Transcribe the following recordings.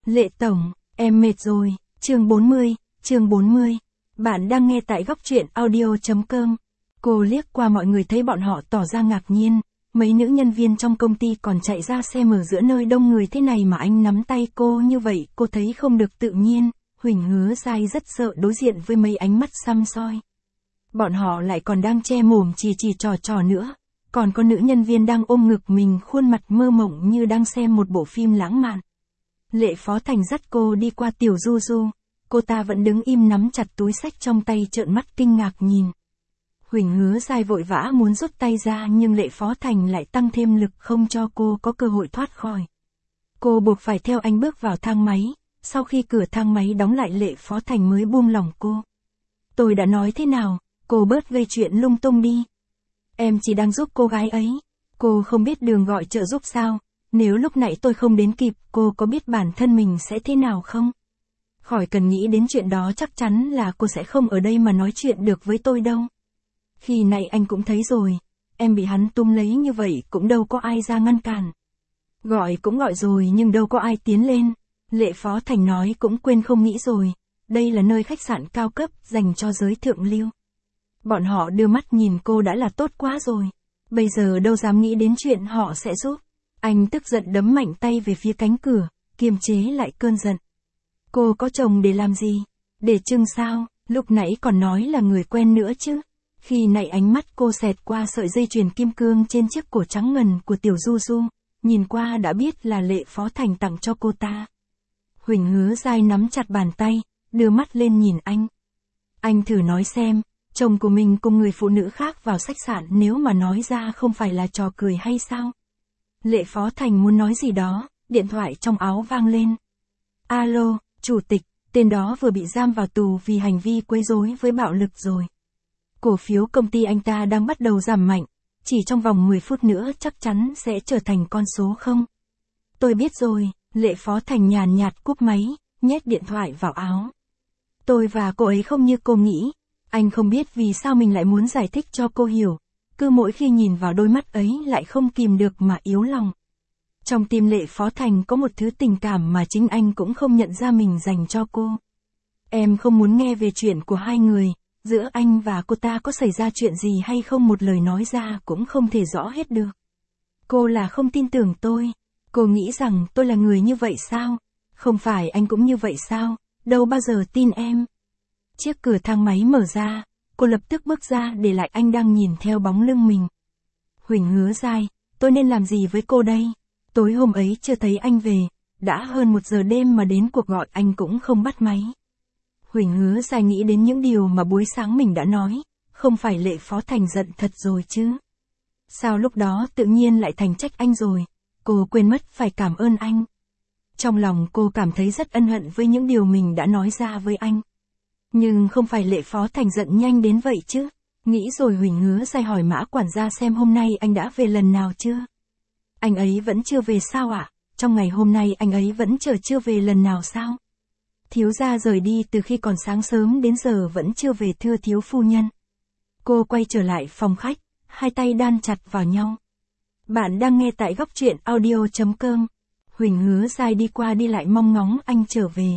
Lệ Tổng, em mệt rồi, chương 40. Bạn đang nghe tại góc truyện audio.com. Cô liếc qua mọi người thấy bọn họ tỏ ra ngạc nhiên, mấy nữ nhân viên trong công ty còn chạy ra xem ở giữa nơi đông người thế này mà anh nắm tay cô như vậy, cô thấy không được tự nhiên. Huỳnh Hứa Giai rất sợ đối diện với mấy ánh mắt săm soi. Bọn họ lại còn đang che mồm chỉ trò nữa. Còn có nữ nhân viên đang ôm ngực mình, khuôn mặt mơ mộng như đang xem một bộ phim lãng mạn. Lệ Phó Thành dắt cô đi qua Tiểu Du Du. Cô ta vẫn đứng im nắm chặt túi xách trong tay, trợn mắt kinh ngạc nhìn. Huỳnh Hứa Giai vội vã muốn rút tay ra nhưng Lệ Phó Thành lại tăng thêm lực không cho cô có cơ hội thoát khỏi. Cô buộc phải theo anh bước vào thang máy. Sau khi cửa thang máy đóng lại, Lệ Phó Thành mới buông lỏng cô. Tôi đã nói thế nào, cô bớt gây chuyện lung tung đi. Em chỉ đang giúp cô gái ấy. Cô không biết đường gọi trợ giúp sao? Nếu lúc nãy tôi không đến kịp, cô có biết bản thân mình sẽ thế nào không? Khỏi cần nghĩ đến chuyện đó, chắc chắn là cô sẽ không ở đây mà nói chuyện được với tôi đâu. Khi nãy anh cũng thấy rồi, em bị hắn túm lấy như vậy cũng đâu có ai ra ngăn cản. Gọi cũng gọi rồi nhưng đâu có ai tiến lên. Lệ Phó Thành nói cũng quên không nghĩ rồi. Đây là nơi khách sạn cao cấp dành cho giới thượng lưu. Bọn họ đưa mắt nhìn cô đã là tốt quá rồi. Bây giờ đâu dám nghĩ đến chuyện họ sẽ giúp. Anh tức giận đấm mạnh tay về phía cánh cửa, kiềm chế lại cơn giận. Cô có chồng để làm gì? Để trưng sao? Lúc nãy còn nói là người quen nữa chứ. Khi nãy ánh mắt cô xẹt qua sợi dây chuyền kim cương trên chiếc cổ trắng ngần của Tiểu Du Du, nhìn qua đã biết là Lệ Phó Thành tặng cho cô ta. Huỳnh Hứa Giai nắm chặt bàn tay, đưa mắt lên nhìn anh. Anh thử nói xem, chồng của mình cùng người phụ nữ khác vào khách sạn nếu mà nói ra không phải là trò cười hay sao? Lệ Phó Thành muốn nói gì đó, điện thoại trong áo vang lên. Alo, chủ tịch, tên đó vừa bị giam vào tù vì hành vi quấy rối với bạo lực rồi. Cổ phiếu công ty anh ta đang bắt đầu giảm mạnh, chỉ trong vòng 10 phút nữa chắc chắn sẽ trở thành con số 0. Tôi biết rồi, Lệ Phó Thành nhàn nhạt cúp máy, nhét điện thoại vào áo. Tôi và cô ấy không như cô nghĩ. Anh không biết vì sao mình lại muốn giải thích cho cô hiểu. Cứ mỗi khi nhìn vào đôi mắt ấy lại không kìm được mà yếu lòng. Trong tim Lệ Phó Thành có một thứ tình cảm mà chính anh cũng không nhận ra mình dành cho cô. Em không muốn nghe về chuyện của hai người, giữa anh và cô ta có xảy ra chuyện gì hay không, một lời nói ra cũng không thể rõ hết được. Cô là không tin tưởng tôi. Cô nghĩ rằng tôi là người như vậy sao? Không phải anh cũng như vậy sao? Đâu bao giờ tin em. Chiếc cửa thang máy mở ra, cô lập tức bước ra để lại anh đang nhìn theo bóng lưng mình. Huỳnh Hứa Giai, tôi nên làm gì với cô đây? Tối hôm ấy chưa thấy anh về, đã hơn 1 giờ đêm mà đến cuộc gọi anh cũng không bắt máy. Huỳnh Hứa Giai nghĩ đến những điều mà buổi sáng mình đã nói, không phải Lệ Phó Thành giận thật rồi chứ? Sao lúc đó tự nhiên lại thành trách anh rồi? Cô quên mất phải cảm ơn anh. Trong lòng cô cảm thấy rất ân hận với những điều mình đã nói ra với anh. Nhưng không phải Lệ Phó Thành giận nhanh đến vậy chứ. Nghĩ rồi Huỳnh Hứa Giai hỏi Mã quản gia xem hôm nay anh đã về lần nào chưa. Anh ấy vẫn chưa về sao ạ? Trong ngày hôm nay anh ấy vẫn chưa về lần nào sao? Thiếu gia rời đi từ khi còn sáng sớm đến giờ vẫn chưa về thưa thiếu phu nhân. Cô quay trở lại phòng khách, hai tay đan chặt vào nhau. Bạn đang nghe tại góc truyện audio.com. Huỳnh Hứa Giai đi qua đi lại mong ngóng anh trở về.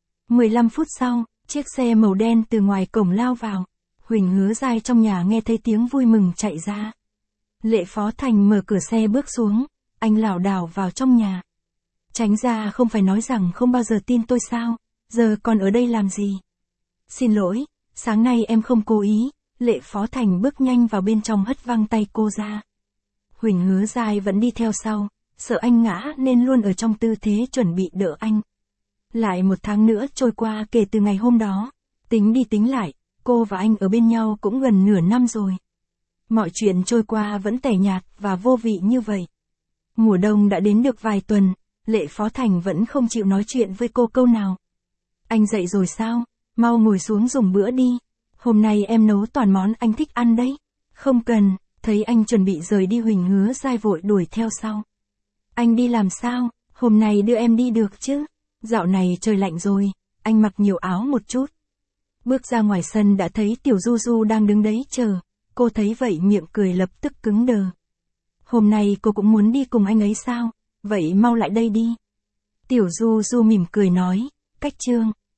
15 phút sau, chiếc xe màu đen từ ngoài cổng lao vào. Huỳnh Hứa Giai trong nhà nghe thấy tiếng vui mừng chạy ra. Lệ Phó Thành mở cửa xe bước xuống, anh lảo đảo vào trong nhà. Tránh ra, không phải nói rằng không bao giờ tin tôi sao? Giờ còn ở đây làm gì? Xin lỗi, sáng nay em không cố ý. Lệ Phó Thành bước nhanh vào bên trong hất văng tay cô ra. Huỳnh Hứa Giai vẫn đi theo sau, sợ anh ngã nên luôn ở trong tư thế chuẩn bị đỡ anh. Lại 1 tháng nữa trôi qua kể từ ngày hôm đó. Tính đi tính lại, cô và anh ở bên nhau cũng gần nửa năm rồi. Mọi chuyện trôi qua vẫn tẻ nhạt và vô vị như vậy. Mùa đông đã đến được vài tuần, Lệ Phó Thành vẫn không chịu nói chuyện với cô câu nào. Anh dậy rồi sao? Mau ngồi xuống dùng bữa đi. Hôm nay em nấu toàn món anh thích ăn đấy. Không cần. Thấy anh chuẩn bị rời đi Huỳnh Hứa Giai vội đuổi theo sau. Anh đi làm sao? Hôm nay đưa em đi được chứ? Dạo này trời lạnh rồi, anh mặc nhiều áo một chút. Bước ra ngoài sân đã thấy Tiểu Du Du đang đứng đấy chờ. Cô thấy vậy miệng cười lập tức cứng đờ. Hôm nay cô cũng muốn đi cùng anh ấy sao? Vậy mau lại đây đi. Tiểu Du Du mỉm cười nói, cách Trương.